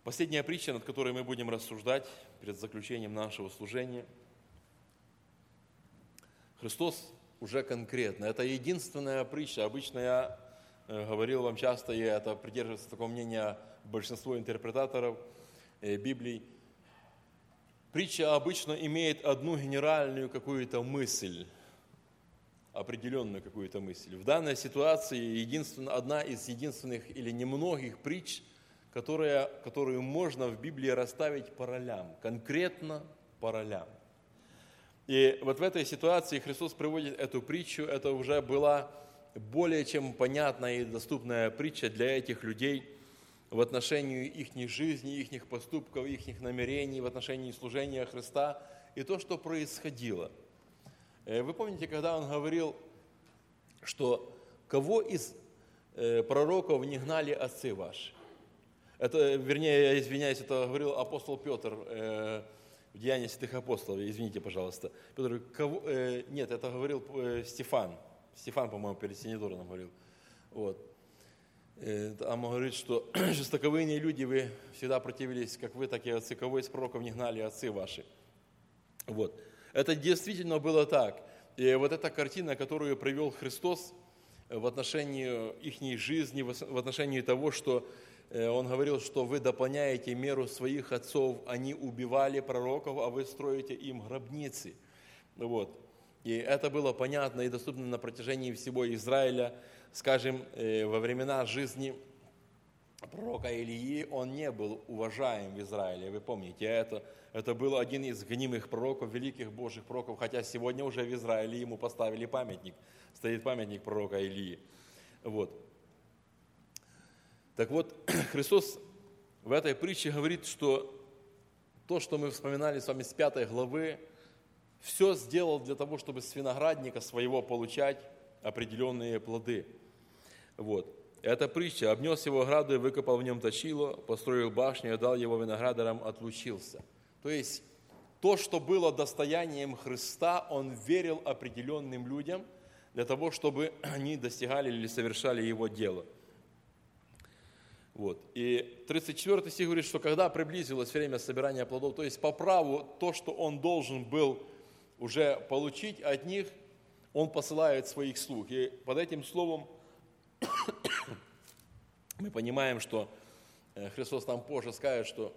Последняя притча, над которой мы будем рассуждать перед заключением нашего служения. Христос уже конкретно. Это единственная притча. Обычно я говорил вам часто, и это придерживается такого мнения большинство интерпретаторов Библии. Притча обычно имеет одну генеральную какую-то мысль, определенную какую-то мысль. В данной ситуации одна из единственных или немногих притч, которую можно в Библии расставить по ролям, конкретно по ролям. И вот в этой ситуации Христос приводит эту притчу, это уже была более чем понятная и доступная притча для этих людей в отношении их жизни, их поступков, их намерений, в отношении служения Христа и то, что происходило. Вы помните, когда Он говорил, что кого из пророков не гнали отцы ваши? Это, вернее, я извиняюсь, это говорил апостол Петр в Деянии святых апостолов, извините, пожалуйста. Петр, нет, это говорил Стефан. Стефан, по-моему, перед Синедором говорил. Вот. Там говорит, что жестоковыйные люди, вы всегда противились, как вы, так и отцы, кого из пророков не гнали отцы ваши. Вот. Это действительно было так. И вот эта картина, которую привел Христос в отношении их жизни, в отношении того, что Он говорил, что вы дополняете меру своих отцов, они убивали пророков, а вы строите им гробницы. Вот. И это было понятно и доступно на протяжении всего Израиля. Скажем, во времена жизни пророка Илии он не был уважаем в Израиле, вы помните это. Это был один из гонимых пророков, великих Божьих пророков, хотя сегодня уже в Израиле ему поставили памятник, стоит памятник пророка Илии. Вот. Так вот, Христос в этой притче говорит, что то, что мы вспоминали с вами с 5 главы, все сделал для того, чтобы с виноградника своего получать определенные плоды. Вот. Эта притча: обнес его ограду и выкопал в нем точило, построил башню и дал его виноградарям, отлучился. То есть то, что было достоянием Христа, Он верил определенным людям для того, чтобы они достигали или совершали Его дело. Вот. И 34 стих говорит, что когда приблизилось время собирания плодов, то есть по праву то, что он должен был уже получить от них, он посылает своих слуг. И под этим словом мы понимаем, что Христос там позже скажет, что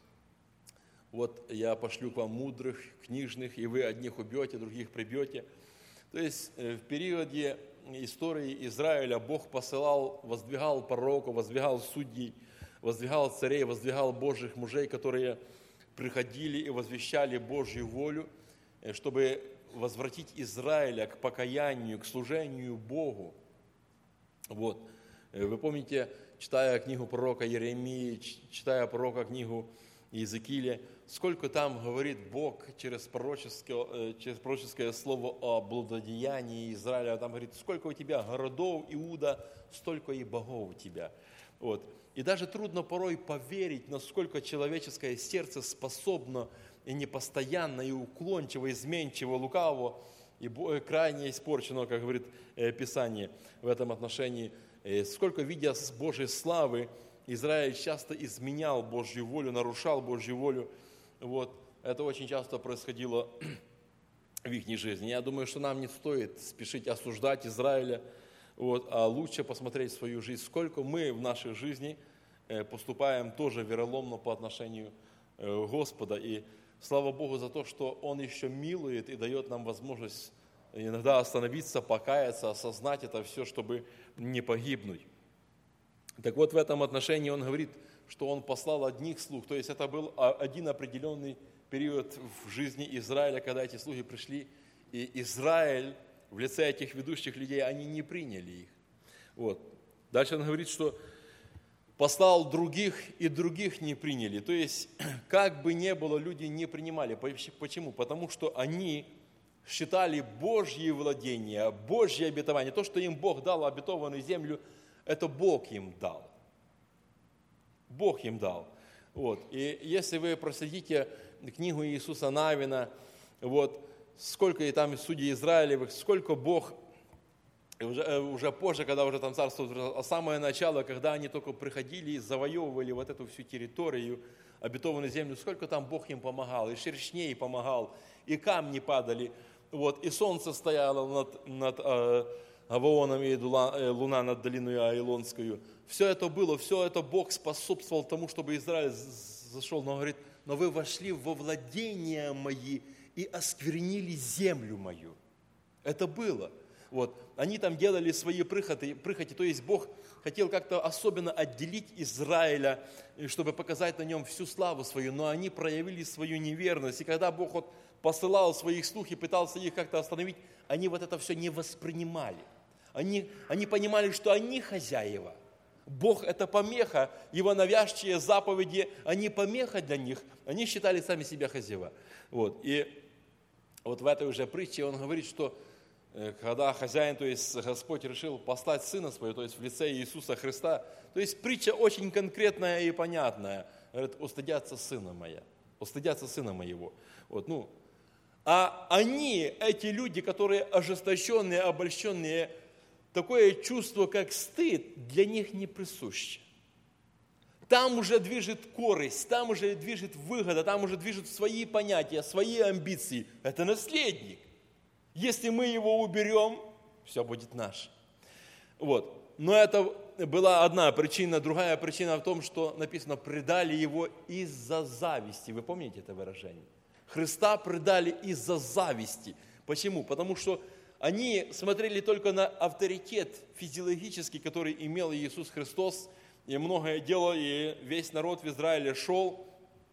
вот я пошлю к вам мудрых, книжных, и вы одних убьете, других прибьете. То есть в периоде истории Израиля Бог посылал, воздвигал пророков, воздвигал судей, воздвигал царей, воздвигал Божьих мужей, которые приходили и возвещали Божью волю, чтобы возвратить Израиля к покаянию, к служению Богу. Вот. Вы помните, читая книгу пророка Иеремии, читая пророка книгу Иезекииля, сколько там говорит Бог через пророческое слово о блудодеянии Израиля. Там говорит, сколько у тебя городов, Иуда, столько и богов у тебя. Вот. И даже трудно порой поверить, насколько человеческое сердце способно и непостоянно, и уклончиво, изменчиво, лукаво, и крайне испорчено, как говорит Писание в этом отношении. Сколько, видя с Божьей славы, Израиль часто изменял Божью волю, нарушал Божью волю. Вот. Это очень часто происходило в их жизни. Я думаю, что нам не стоит спешить осуждать Израиля, вот, а лучше посмотреть свою жизнь, сколько мы в нашей жизни поступаем тоже вероломно по отношению к Господа. И слава Богу за то, что Он еще милует и дает нам возможность иногда остановиться, покаяться, осознать это все, чтобы не погибнуть. Так вот, в этом отношении Он говорит, что Он послал одних слуг, то есть это был один определенный период в жизни Израиля, когда эти слуги пришли, и Израиль в лице этих ведущих людей, они не приняли их. Вот. Дальше Он говорит, что послал других, и других не приняли. То есть, как бы ни было, люди не принимали. Почему? Потому что они считали Божьи владения, Божье обетование, то, что им Бог дал, обетованную землю, это Бог им дал. Бог им дал. Вот. И если вы проследите книгу Иисуса Навина, вот, сколько и там судей Израилевых, сколько Бог И уже позже, когда уже там царство, а самое начало, когда они только приходили и завоевывали вот эту всю территорию, обетованную землю, сколько там Бог им помогал, и шершней помогал, и камни падали, вот, и солнце стояло над Гаваоном, и луна над долиной Аилонскую. Все это было, все это Бог способствовал тому, чтобы Израиль зашел. Но он говорит, но вы вошли во владения мои и осквернили землю мою. Это было. Вот. Они там делали свои прихоти, то есть Бог хотел как-то особенно отделить Израиля, чтобы показать на нем всю славу свою, но они проявили свою неверность. И когда Бог вот посылал своих слуг и пытался их как-то остановить, они вот это все не воспринимали. Они понимали, что они хозяева. Бог – это помеха, Его навязчивые заповеди, они помеха для них, они считали сами себя хозяева. Вот. И вот в этой уже притче он говорит, что когда хозяин, то есть Господь решил послать Сына Своего, то есть в лице Иисуса Христа, то есть притча очень конкретная и понятная. Говорит, устыдятся Сына Моего. Вот, а они, эти люди, которые ожесточенные, обольщенные, такое чувство, как стыд, для них не присуще. Там уже движет корысть, там уже движет выгода, там уже движет свои понятия, свои амбиции. Это наследник. Если мы его уберем, все будет наше. Вот. Но это была одна причина. Другая причина в том, что написано, предали его из-за зависти. Вы помните это выражение? Христа предали из-за зависти. Почему? Потому что они смотрели только на авторитет физиологический, который имел Иисус Христос, и многое делал, и весь народ в Израиле шел.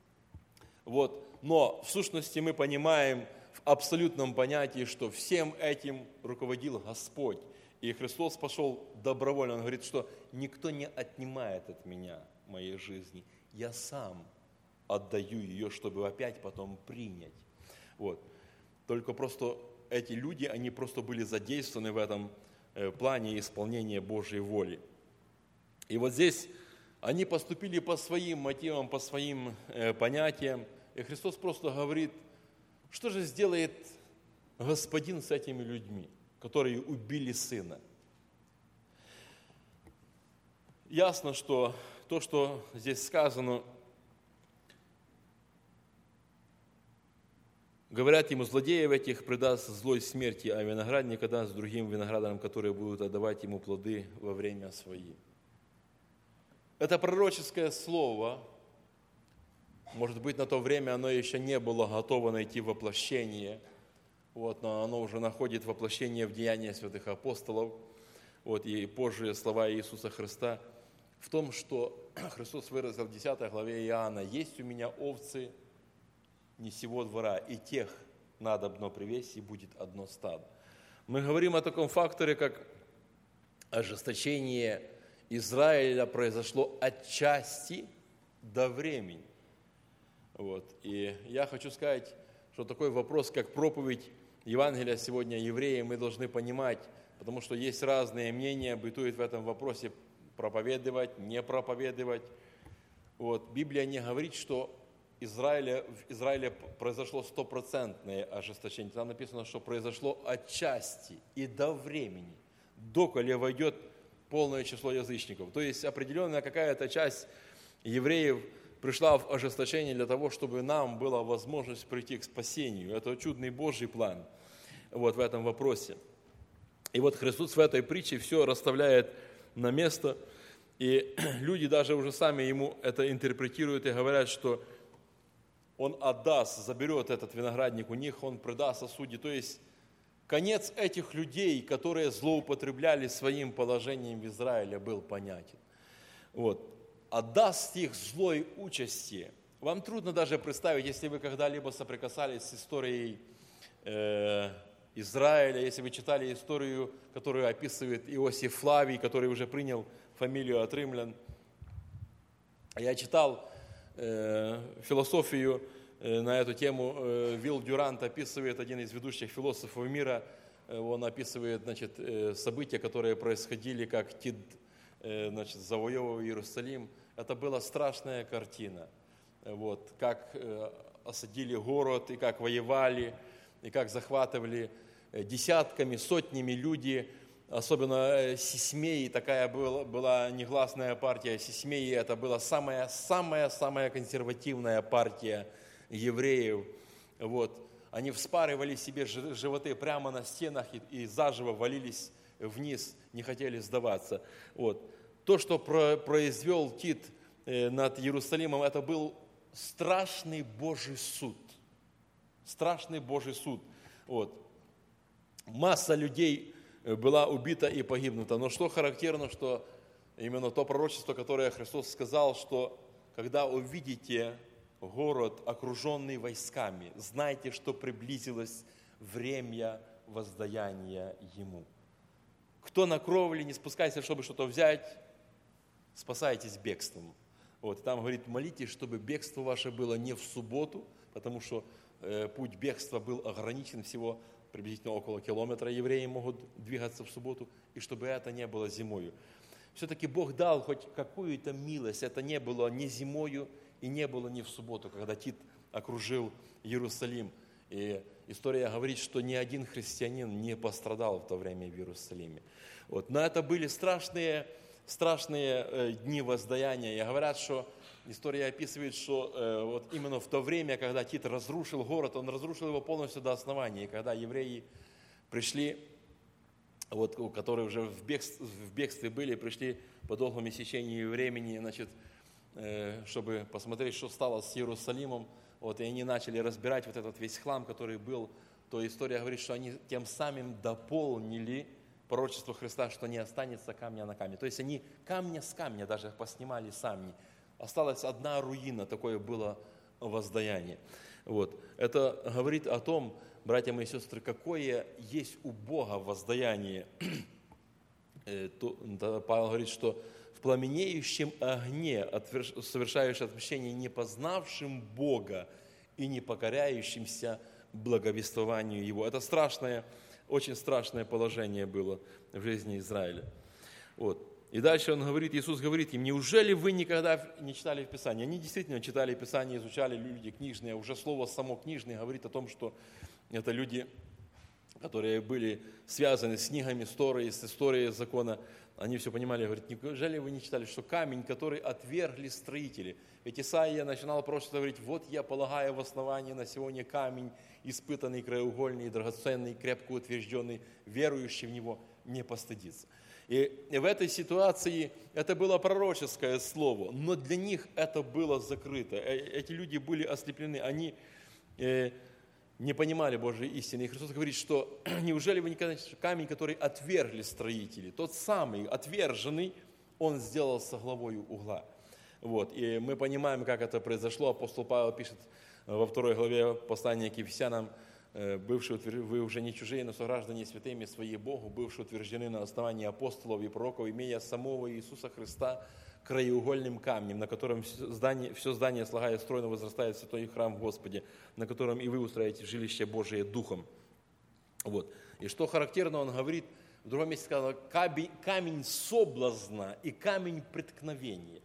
Вот. Но в сущности мы понимаем в абсолютном понятии, что всем этим руководил Господь. И Христос пошел добровольно. Он говорит, что никто не отнимает от меня моей жизни. Я сам отдаю ее, чтобы опять потом принять. Вот. Только просто эти люди, они просто были задействованы в этом плане исполнения Божьей воли. И вот здесь они поступили по своим мотивам, по своим понятиям. И Христос просто говорит, что же сделает Господин с этими людьми, которые убили Сына? Ясно, что то, что здесь сказано, говорят ему, злодеев этих предаст злой смерти, а виноградника даст другим виноградарям, которые будут отдавать ему плоды во время свои. Это пророческое слово, может быть, на то время оно еще не было готово найти воплощение, вот, но оно уже находит воплощение в деяниях святых апостолов, вот, и позже слова Иисуса Христа в том, что Христос выразил в 10 главе Иоанна, «Есть у меня овцы не сего двора, и тех надобно привести, и будет одно стадо». Мы говорим о таком факторе, как ожесточение Израиля произошло отчасти до времени. Вот. И я хочу сказать, что такой вопрос, как проповедь Евангелия сегодня евреям, мы должны понимать, потому что есть разные мнения, бытует в этом вопросе проповедовать, не проповедовать. Вот. Библия не говорит, что в Израиле произошло стопроцентное ожесточение. Там написано, что произошло отчасти и до времени, доколе войдет полное число язычников. То есть определенная какая-то часть евреев пришла в ожесточение для того, чтобы нам была возможность прийти к спасению. Это чудный Божий план вот в этом вопросе. И вот Христос в этой притче все расставляет на место, и люди даже уже сами ему это интерпретируют и говорят, что он отдаст, заберет этот виноградник у них, он предаст, осудит. То есть конец этих людей, которые злоупотребляли своим положением в Израиле, был понятен. Вот. Отдаст их злой участи. Вам трудно даже представить, если вы когда-либо соприкасались с историей Израиля, если вы читали историю, которую описывает Иосиф Флавий, который уже принял фамилию от римлян. Я читал философию на эту тему. Вилл Дюрант описывает, один из ведущих философов мира, он описывает, события, которые происходили, как Тит завоевывал Иерусалим. Это была страшная картина. Вот, как осадили город, и как воевали, и как захватывали десятками, сотнями люди. особенно Сисмеи, такая была негласная партия Сисмеи, это была самая консервативная партия евреев. Вот. Они вспарывали себе животы прямо на стенах и заживо валились вниз, не хотели сдаваться. Вот. То, что произвел Тит над Иерусалимом, это был страшный Божий суд. Страшный Божий суд. Вот. Масса людей была убита и погибнута. Но что характерно, что именно то пророчество, которое Христос сказал, что когда увидите город, окруженный войсками, знайте, что приблизилось время воздаяния ему. Кто на кровле, не спускайся, чтобы что-то взять, спасайтесь бегством. Вот, там говорит, молитесь, чтобы бегство ваше было не в субботу, потому что путь бегства был ограничен всего приблизительно около километра, евреи могут двигаться в субботу, и чтобы это не было зимою. Все-таки Бог дал хоть какую-то милость, это не было ни зимою и не было ни в субботу, когда Тит окружил Иерусалим. И история говорит, что ни один христианин не пострадал в то время в Иерусалиме. Вот. Но это были страшные дни воздаяния. И говорят, что история описывает, что вот именно в то время, когда Тит разрушил город, он разрушил его полностью до основания. И когда евреи пришли, вот, которые уже в бегстве были, пришли по долгому истечению времени, значит, чтобы посмотреть, что стало с Иерусалимом, вот, и они начали разбирать вот этот весь хлам, который был, то история говорит, что они тем самым дополнили пророчество Христа, что не останется камня на камне. То есть они камня с камня даже поснимали сами. Осталась одна руина, такое было воздаяние. Вот. Это говорит о том, братья мои сестры, какое есть у Бога воздаяние. Павел говорит, что в пламенеющем огне совершаешь отмщение не познавшим Бога и не покоряющимся благовествованию Его. Это страшное, очень страшное положение было в жизни Израиля. Вот. И дальше он говорит, Иисус говорит им, неужели вы никогда не читали Писание? Они действительно читали Писание, изучали, люди книжные. Уже слово само книжное говорит о том, что это люди, которые были связаны с книгами Торы, с историей закона. Они все понимали, говорят, неужели вы не читали, что камень, который отвергли строители? Ведь Исаия начинал просто говорить, вот я полагаю в основании на сегодня камень, испытанный, краеугольный, драгоценный, крепко утвержденный, верующий в него не постыдится. И в этой ситуации это было пророческое слово, но для них это было закрыто. Эти люди были ослеплены, они не понимали Божьей истины. И Христос говорит, что неужели вы никогда не слышали, камень, который отвергли строители, тот самый отверженный, он сделался главою угла. Вот. И мы понимаем, как это произошло. Апостол Павел пишет во 2 главе послания к Ефесянам, бывшие, вы уже не чужие, но сограждане святыми свои Богу, бывшие утверждены на основании апостолов и пророков, имея самого Иисуса Христа краеугольным камнем, на котором все здание, слагая стройно, возрастает святой храм в Господе, на котором и вы устроите жилище Божие Духом. Вот. И что характерно, он говорит, в другом месте сказал, камень соблазна и камень преткновения.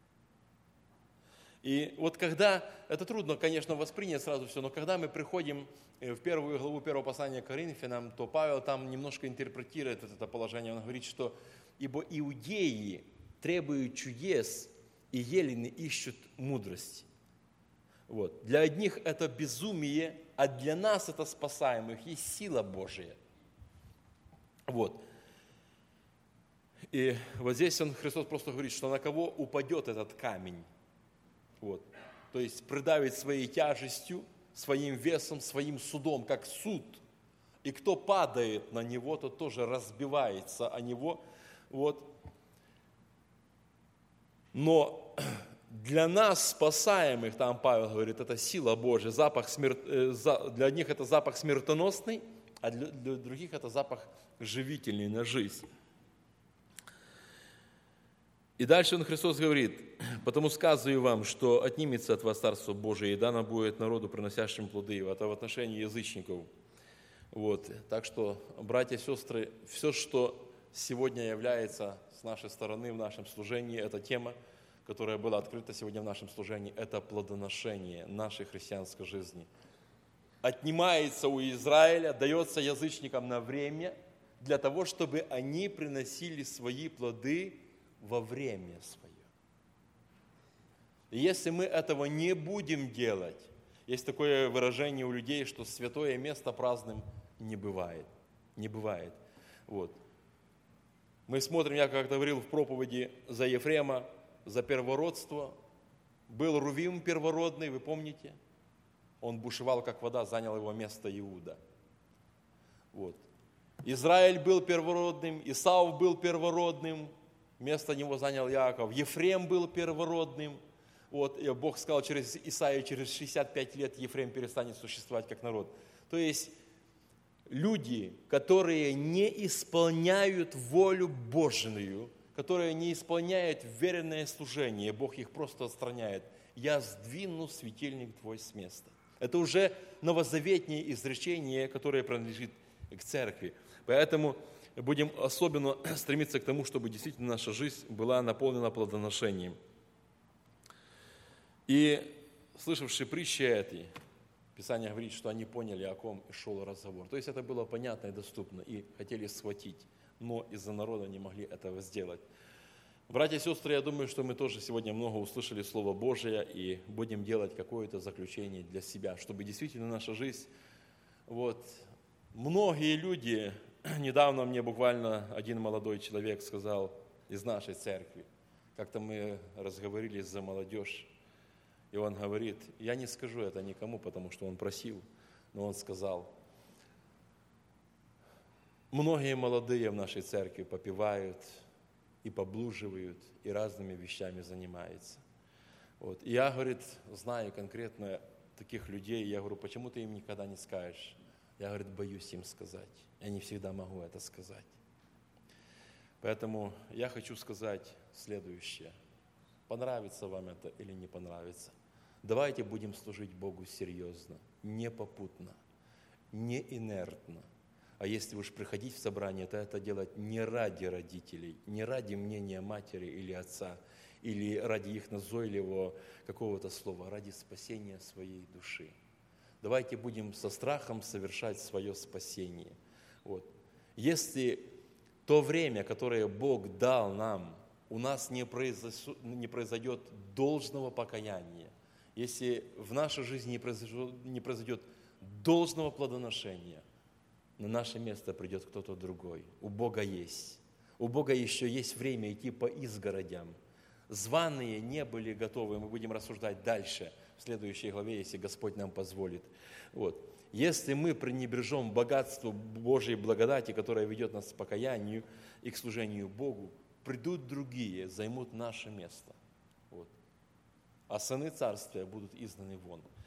И вот когда, это трудно, конечно, воспринять сразу все, но когда мы приходим в первую главу первого послания к Коринфянам, то Павел там немножко интерпретирует это положение. Он говорит, что ибо иудеи требуют чудес, и елены ищут мудрости. Вот. Для одних это безумие, а для нас, это спасаемых, есть сила Божия. Вот. И вот здесь Христос просто говорит, что на кого упадет этот камень. Вот. То есть придавит своей тяжестью, своим весом, своим судом, как суд. И кто падает на него, тот тоже разбивается о него. Вот. Но для нас, спасаемых, там Павел говорит, это сила Божия, для одних это запах смертоносный, а для других это запах живительный на жизнь. И дальше Христос говорит, потому сказываю вам, что отнимется от вас Царство Божие, и дано будет народу, приносящим плоды. Это в отношении язычников. Вот. Так что, братья и сестры, все, что сегодня является с нашей стороны в нашем служении, это тема, которая была открыта сегодня в нашем служении, это плодоношение нашей христианской жизни. Отнимается у Израиля, дается язычникам на время, для того, чтобы они приносили свои плоды во время свое. И если мы этого не будем делать, есть такое выражение у людей, что святое место праздным не бывает. Не бывает. Вот. Мы смотрим, я как говорил в проповеди за Ефрема, за первородство. Был Рувим первородный, вы помните? Он бушевал, как вода, занял его место Иуда. Вот. Израиль был первородным, Исав был первородным, место него занял Иаков. Ефрем был первородным. Вот, и Бог сказал через Исаию, через 65 лет Ефрем перестанет существовать как народ. То есть люди, которые не исполняют волю Божию, которые не исполняют веренное служение, Бог их просто отстраняет. «Я сдвину светильник твой с места». Это уже новозаветнее изречение, которое принадлежит к церкви. Поэтому будем особенно стремиться к тому, чтобы действительно наша жизнь была наполнена плодоношением. И слышавшие притчи этой, Писание говорит, что они поняли, о ком шел разговор. То есть это было понятно и доступно, и хотели схватить, но из-за народа не могли этого сделать. Братья и сестры, я думаю, что мы тоже сегодня много услышали Слово Божие и будем делать какое-то заключение для себя, чтобы действительно наша жизнь, многие люди, недавно мне буквально один молодой человек сказал из нашей церкви, как-то мы разговорились за молодежь, и он говорит, я не скажу это никому, потому что он просил, но он сказал, многие молодые в нашей церкви попивают и поблуживают, и разными вещами занимаются. Вот. И я, говорит, знаю конкретно таких людей, я говорю, почему ты им никогда не скажешь? Я, говорит, боюсь им сказать, я не всегда могу это сказать. Поэтому я хочу сказать следующее. Понравится вам это или не понравится. Давайте будем служить Богу серьезно, не попутно, не инертно. А если уж приходить в собрание, то это делать не ради родителей, не ради мнения матери или отца, или ради их назойливого какого-то слова, а ради спасения своей души. Давайте будем со страхом совершать свое спасение. Вот. Если то время, которое Бог дал нам, у нас не произойдет должного покаяния, если в нашей жизни не произойдет должного плодоношения, на наше место придет кто-то другой. У Бога есть. У Бога еще есть время идти по изгородям. Званые не были готовы. Мы будем рассуждать дальше, в следующей главе, если Господь нам позволит. Вот. Если мы пренебрежем богатству Божьей благодати, которая ведет нас к покаянию и к служению Богу, придут другие, займут наше место. Вот. А сыны царствия будут изгнаны вон.